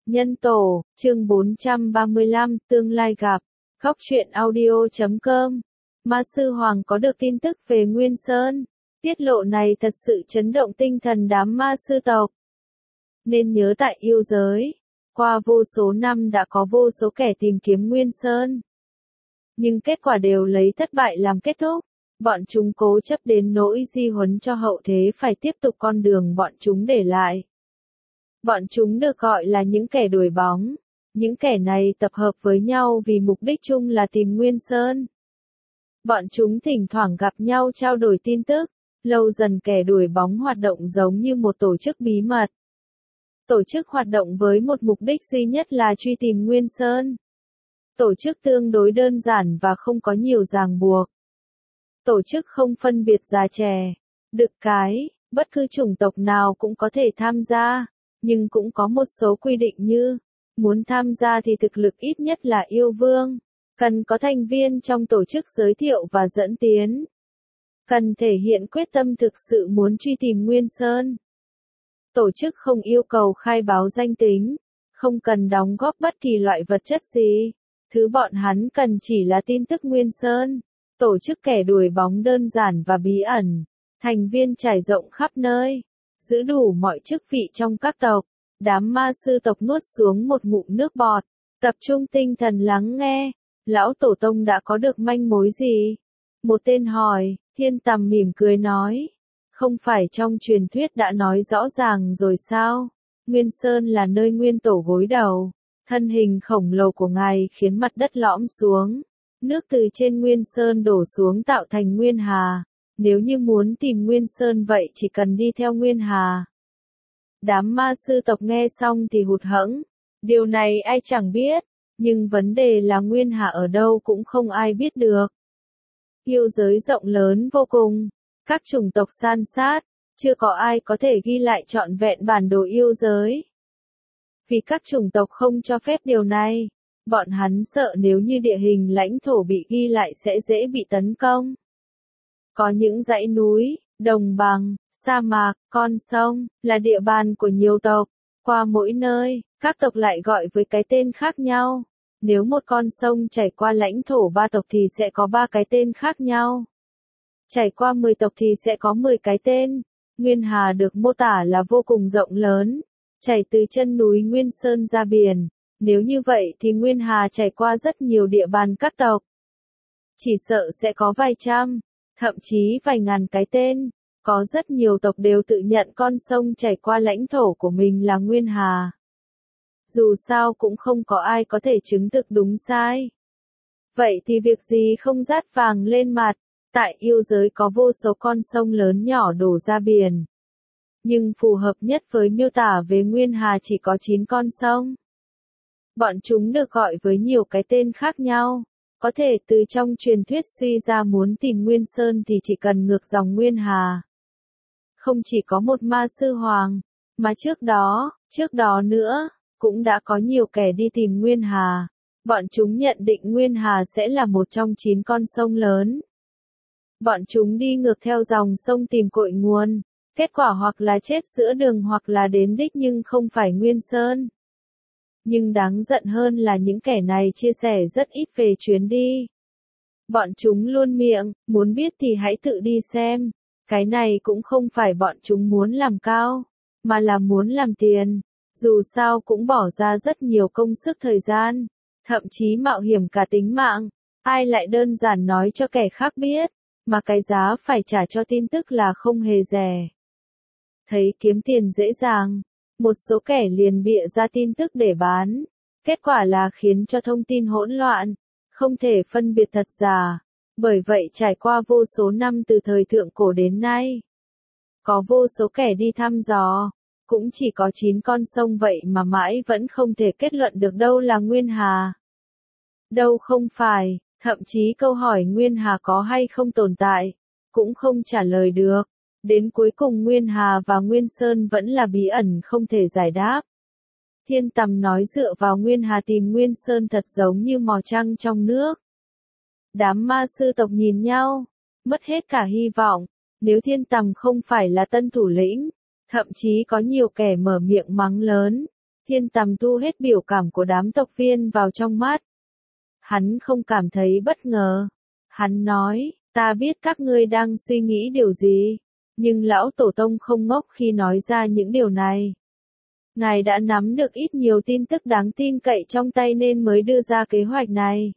Nhân tổ, chương 435, tương lai gặp. Góc truyện audio.com. Ma Sư Hoàng có được tin tức về Nguyên Sơn. Tiết lộ này thật sự chấn động tinh thần đám ma sư tộc. Nên nhớ tại yêu giới, qua vô số năm đã có vô số kẻ tìm kiếm Nguyên Sơn. Nhưng kết quả đều lấy thất bại làm kết thúc. Bọn chúng cố chấp đến nỗi di huấn cho hậu thế phải tiếp tục con đường bọn chúng để lại. Bọn chúng được gọi là những kẻ đuổi bóng. Những kẻ này tập hợp với nhau vì mục đích chung là tìm Nguyên Sơn. Bọn chúng thỉnh thoảng gặp nhau trao đổi tin tức. Lâu dần kẻ đuổi bóng hoạt động giống như một tổ chức bí mật. Tổ chức hoạt động với một mục đích duy nhất là truy tìm Nguyên Sơn. Tổ chức tương đối đơn giản và không có nhiều ràng buộc. Tổ chức không phân biệt già trẻ, đực cái, bất cứ chủng tộc nào cũng có thể tham gia, nhưng cũng có một số quy định như, muốn tham gia thì thực lực ít nhất là yêu vương, cần có thành viên trong tổ chức giới thiệu và dẫn tiến, cần thể hiện quyết tâm thực sự muốn truy tìm Nguyên Sơn. Tổ chức không yêu cầu khai báo danh tính, không cần đóng góp bất kỳ loại vật chất gì, thứ bọn hắn cần chỉ là tin tức Nguyên Sơn. Tổ chức kẻ đuổi bóng đơn giản và bí ẩn, thành viên trải rộng khắp nơi, giữ đủ mọi chức vị trong các tộc. Đám ma sư tộc nuốt xuống một ngụm nước bọt, tập trung tinh thần lắng nghe. Lão tổ tông đã có được manh mối gì? Một tên hỏi. Thiên Tầm mỉm cười nói, không phải trong truyền thuyết đã nói rõ ràng rồi sao? Nguyên Sơn là nơi nguyên tổ gối đầu, thân hình khổng lồ của ngài khiến mặt đất lõm xuống. Nước từ trên Nguyên Sơn đổ xuống tạo thành Nguyên Hà. Nếu như muốn tìm Nguyên Sơn vậy chỉ cần đi theo Nguyên Hà. Đám ma sư tộc nghe xong thì hụt hẫng. Điều này ai chẳng biết. Nhưng vấn đề là Nguyên Hà ở đâu cũng không ai biết được. Yêu giới rộng lớn vô cùng. Các chủng tộc san sát. Chưa có ai có thể ghi lại trọn vẹn bản đồ yêu giới. Vì các chủng tộc không cho phép điều này. Bọn hắn sợ nếu như địa hình lãnh thổ bị ghi lại sẽ dễ bị tấn công. Có những dãy núi, đồng bằng, sa mạc, con sông, là địa bàn của nhiều tộc. Qua mỗi nơi, các tộc lại gọi với cái tên khác nhau. Nếu một con sông chảy qua lãnh thổ 3 tộc thì sẽ có 3 cái tên khác nhau. Chảy qua 10 tộc thì sẽ có 10 cái tên. Nguyên Hà được mô tả là vô cùng rộng lớn, chảy từ chân núi Nguyên Sơn ra biển. Nếu như vậy thì Nguyên Hà chảy qua rất nhiều địa bàn các tộc. Chỉ sợ sẽ có vài trăm, thậm chí vài ngàn cái tên. Có rất nhiều tộc đều tự nhận con sông chảy qua lãnh thổ của mình là Nguyên Hà. Dù sao cũng không có ai có thể chứng thực đúng sai. Vậy thì việc gì không dát vàng lên mặt, tại yêu giới có vô số con sông lớn nhỏ đổ ra biển. Nhưng phù hợp nhất với miêu tả về Nguyên Hà chỉ có 9 con sông. Bọn chúng được gọi với nhiều cái tên khác nhau. Có thể từ trong truyền thuyết suy ra muốn tìm Nguyên Sơn thì chỉ cần ngược dòng Nguyên Hà. Không chỉ có một ma sư hoàng, mà trước đó nữa, cũng đã có nhiều kẻ đi tìm Nguyên Hà. Bọn chúng nhận định Nguyên Hà sẽ là một trong 9 con sông lớn. Bọn chúng đi ngược theo dòng sông tìm cội nguồn. Kết quả hoặc là chết giữa đường hoặc là đến đích nhưng không phải Nguyên Sơn. Nhưng đáng giận hơn là những kẻ này chia sẻ rất ít về chuyến đi. Bọn chúng luôn miệng, muốn biết thì hãy tự đi xem. Cái này cũng không phải bọn chúng muốn làm cao, mà là muốn làm tiền. Dù sao cũng bỏ ra rất nhiều công sức thời gian, thậm chí mạo hiểm cả tính mạng. Ai lại đơn giản nói cho kẻ khác biết, mà cái giá phải trả cho tin tức là không hề rẻ. Thấy kiếm tiền dễ dàng. Một số kẻ liền bịa ra tin tức để bán. Kết quả là khiến cho thông tin hỗn loạn, không thể phân biệt thật giả. Bởi vậy trải qua vô số năm từ thời thượng cổ đến nay, có vô số kẻ đi thăm dò, cũng chỉ có 9 con sông vậy mà mãi vẫn không thể kết luận được đâu là Nguyên Hà. Đâu không phải, thậm chí câu hỏi Nguyên Hà có hay không tồn tại, cũng không trả lời được. Đến cuối cùng Nguyên Hà và Nguyên Sơn vẫn là bí ẩn không thể giải đáp. Thiên Tầm nói dựa vào Nguyên Hà tìm Nguyên Sơn thật giống như mò trăng trong nước. Đám ma sư tộc nhìn nhau, mất hết cả hy vọng. Nếu Thiên Tầm không phải là tân thủ lĩnh, thậm chí có nhiều kẻ mở miệng mắng lớn, Thiên Tầm thu hết biểu cảm của đám tộc viên vào trong mắt. Hắn không cảm thấy bất ngờ. Hắn nói, ta biết các ngươi đang suy nghĩ điều gì, nhưng lão tổ tông không ngốc khi nói ra những điều này. Ngài đã nắm được ít nhiều tin tức đáng tin cậy trong tay nên mới đưa ra kế hoạch này.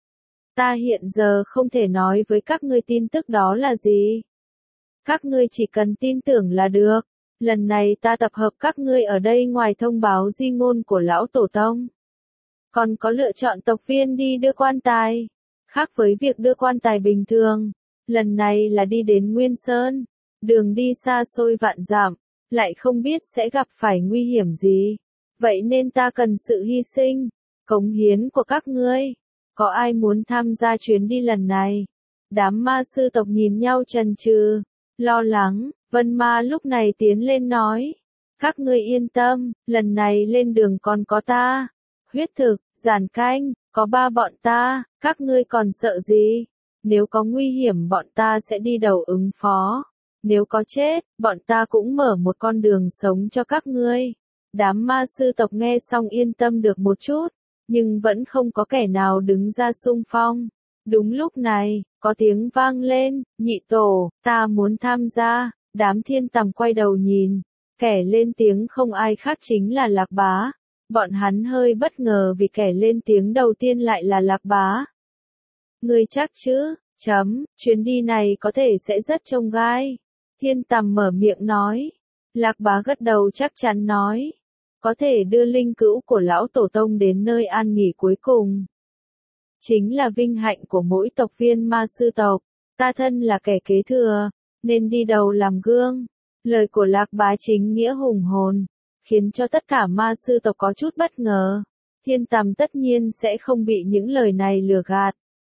Ta hiện giờ không thể nói với các ngươi tin tức đó là gì. Các ngươi chỉ cần tin tưởng là được. Lần này ta tập hợp các ngươi ở đây ngoài thông báo di ngôn của lão tổ tông. Còn có lựa chọn tộc viên đi đưa quan tài. Khác với việc đưa quan tài bình thường, lần này là đi đến Nguyên Sơn. Đường đi xa xôi vạn dặm, lại không biết sẽ gặp phải nguy hiểm gì. Vậy nên ta cần sự hy sinh, cống hiến của các ngươi. Có ai muốn tham gia chuyến đi lần này? Đám ma sư tộc nhìn nhau chần chừ, lo lắng. Vân Ma lúc này tiến lên nói. Các ngươi yên tâm, lần này lên đường còn có ta. Huyết thực, giản canh, có ba bọn ta, các ngươi còn sợ gì? Nếu có nguy hiểm bọn ta sẽ đi đầu ứng phó. Nếu có chết, bọn ta cũng mở một con đường sống cho các ngươi. Đám ma sư tộc nghe xong yên tâm được một chút, nhưng vẫn không có kẻ nào đứng ra xung phong. Đúng lúc này, có tiếng vang lên, nhị tổ, ta muốn tham gia. Đám Thiên Tầm quay đầu nhìn, kẻ lên tiếng không ai khác chính là Lạc Bá. Bọn hắn hơi bất ngờ vì kẻ lên tiếng đầu tiên lại là Lạc Bá. Ngươi chắc chứ? Chuyến đi này có thể sẽ rất chông gai. Thiên Tầm mở miệng nói. Lạc Bá gật đầu chắc chắn nói. Có thể đưa linh cữu của lão tổ tông đến nơi an nghỉ cuối cùng. Chính là vinh hạnh của mỗi tộc viên ma sư tộc. Ta thân là kẻ kế thừa, nên đi đầu làm gương. Lời của Lạc Bá chính nghĩa hùng hồn, khiến cho tất cả ma sư tộc có chút bất ngờ. Thiên Tầm tất nhiên sẽ không bị những lời này lừa gạt.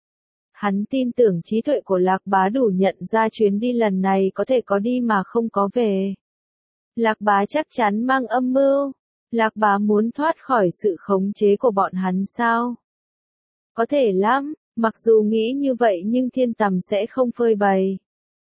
Hắn tin tưởng trí tuệ của Lạc Bá đủ nhận ra chuyến đi lần này có thể có đi mà không có về. Lạc Bá chắc chắn mang âm mưu. Lạc Bá muốn thoát khỏi sự khống chế của bọn hắn sao? Có thể lắm, mặc dù nghĩ như vậy nhưng Thiên Tầm sẽ không phơi bày.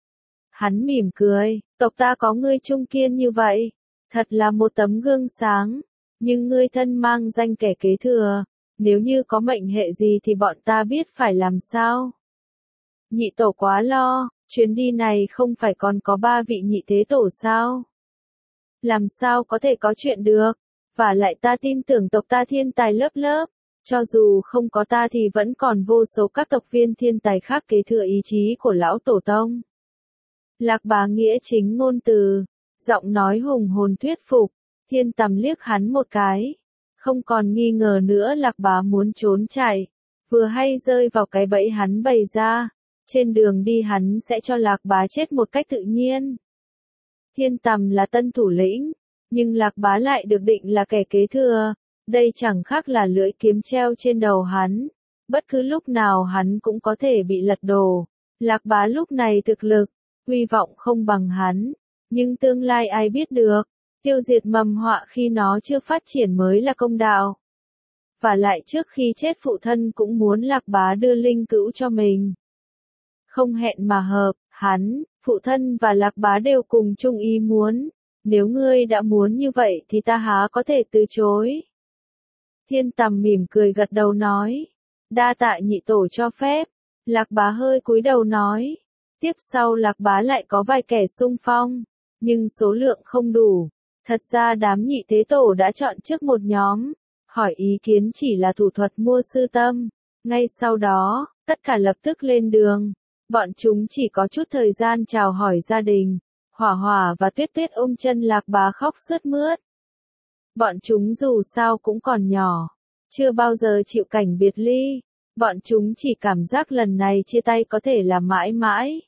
Hắn mỉm cười, tộc ta có ngươi trung kiên như vậy, thật là một tấm gương sáng, nhưng ngươi thân mang danh kẻ kế thừa, nếu như có mệnh hệ gì thì bọn ta biết phải làm sao. Nhị tổ quá lo, chuyến đi này không phải còn có 3 vị nhị thế tổ sao? Làm sao có thể có chuyện được, và lại ta tin tưởng tộc ta thiên tài lớp lớp, cho dù không có ta thì vẫn còn vô số các tộc viên thiên tài khác kế thừa ý chí của lão tổ tông. Lạc Bá nghĩa chính ngôn từ, giọng nói hùng hồn thuyết phục. Thiên Tầm liếc hắn một cái, không còn nghi ngờ nữa Lạc Bá muốn trốn chạy, vừa hay rơi vào cái bẫy hắn bày ra. Trên đường đi hắn sẽ cho Lạc Bá chết một cách tự nhiên. Thiên Tầm là tân thủ lĩnh, nhưng Lạc Bá lại được định là kẻ kế thừa. Đây chẳng khác là lưỡi kiếm treo trên đầu hắn. Bất cứ lúc nào hắn cũng có thể bị lật đổ. Lạc Bá lúc này thực lực, hy vọng không bằng hắn, nhưng tương lai ai biết được, tiêu diệt mầm họa khi nó chưa phát triển mới là công đạo. Và lại trước khi chết phụ thân cũng muốn Lạc Bá đưa linh cữu cho mình. Không hẹn mà hợp, hắn, phụ thân và Lạc Bá đều cùng chung ý muốn, nếu ngươi đã muốn như vậy thì ta há có thể từ chối. Thiên Tầm mỉm cười gật đầu nói, đa tạ nhị tổ cho phép. Lạc Bá hơi cúi đầu nói. Tiếp sau Lạc Bá lại có vài kẻ xung phong, nhưng số lượng không đủ. Thật ra đám nhị thế tổ đã chọn trước một nhóm, hỏi ý kiến chỉ là thủ thuật mua sư tâm. Ngay sau đó, tất cả lập tức lên đường. Bọn chúng chỉ có chút thời gian chào hỏi gia đình. Hỏa Hỏa và Tuyết Tuyết ôm chân Lạc Bá khóc sướt mướt. Bọn chúng dù sao cũng còn nhỏ, chưa bao giờ chịu cảnh biệt ly. Bọn chúng chỉ cảm giác lần này chia tay có thể là mãi mãi.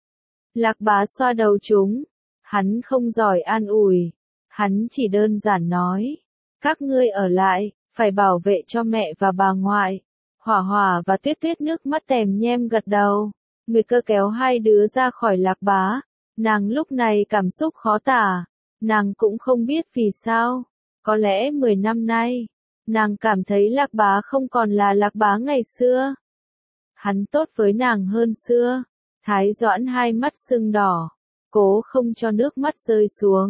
Lạc Bá xoa đầu chúng. Hắn không giỏi an ủi. Hắn chỉ đơn giản nói. Các ngươi ở lại, phải bảo vệ cho mẹ và bà ngoại. Hỏa Hỏa và Tuyết Tuyết nước mắt tèm nhem gật đầu. Nguyệt Cơ kéo hai đứa ra khỏi Lạc Bá. Nàng lúc này cảm xúc khó tả. Nàng cũng không biết vì sao. Có lẽ 10 năm nay, nàng cảm thấy Lạc Bá không còn là Lạc Bá ngày xưa. Hắn tốt với nàng hơn xưa. Thái Doãn hai mắt sưng đỏ, cố không cho nước mắt rơi xuống.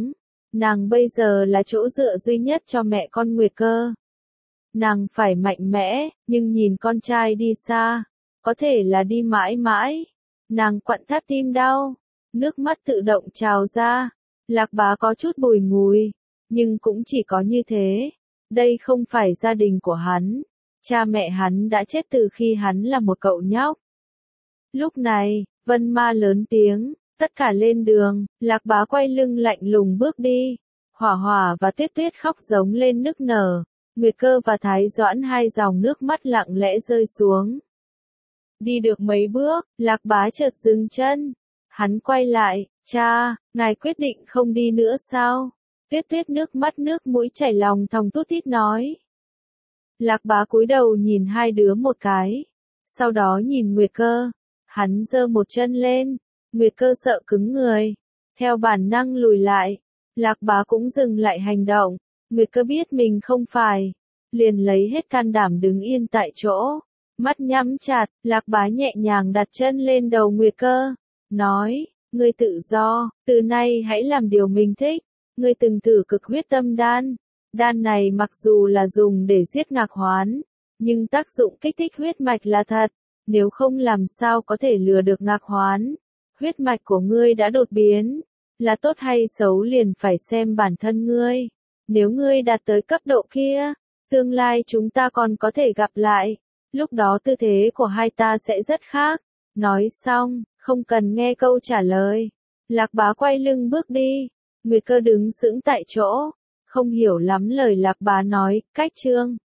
Nàng bây giờ là chỗ dựa duy nhất cho mẹ con Nguyệt Cơ. Nàng phải mạnh mẽ, nhưng nhìn con trai đi xa, có thể là đi mãi mãi. Nàng quặn thắt tim đau, nước mắt tự động trào ra. Lạc Bá có chút bùi ngùi, nhưng cũng chỉ có như thế. Đây không phải gia đình của hắn. Cha mẹ hắn đã chết từ khi hắn là một cậu nhóc. Lúc này, Vân Ma lớn tiếng, tất cả lên đường. Lạc Bá quay lưng lạnh lùng bước đi. Hỏa Hỏa và Tuyết Tuyết khóc giống lên nức nở. Nguyệt Cơ và Thái Doãn hai dòng nước mắt lặng lẽ rơi xuống. Đi được mấy bước, Lạc Bá chợt dừng chân. Hắn quay lại, cha, ngài quyết định không đi nữa sao? Tuyết Tuyết nước mắt nước mũi chảy lòng thòng tút tít nói. Lạc Bá cúi đầu nhìn hai đứa một cái. Sau đó nhìn Nguyệt Cơ. Hắn giơ một chân lên. Nguyệt Cơ sợ cứng người. Theo bản năng lùi lại. Lạc Bá cũng dừng lại hành động. Nguyệt Cơ biết mình không phải. Liền lấy hết can đảm đứng yên tại chỗ. Mắt nhắm chặt, Lạc Bá nhẹ nhàng đặt chân lên đầu Nguyệt Cơ. Nói, ngươi tự do, từ nay hãy làm điều mình thích. Ngươi từng thử cực huyết tâm đan. Đan này mặc dù là dùng để giết Ngạc Hoán, nhưng tác dụng kích thích huyết mạch là thật. Nếu không làm sao có thể lừa được Ngạc Hoán. Huyết mạch của ngươi đã đột biến. Là tốt hay xấu liền phải xem bản thân ngươi. Nếu ngươi đạt tới cấp độ kia, tương lai chúng ta còn có thể gặp lại. Lúc đó tư thế của hai ta sẽ rất khác. Nói xong, không cần nghe câu trả lời. Lạc Bá quay lưng bước đi. Nguyệt Cơ đứng sững tại chỗ. Không hiểu lắm lời Lạc Bá nói, cách chương.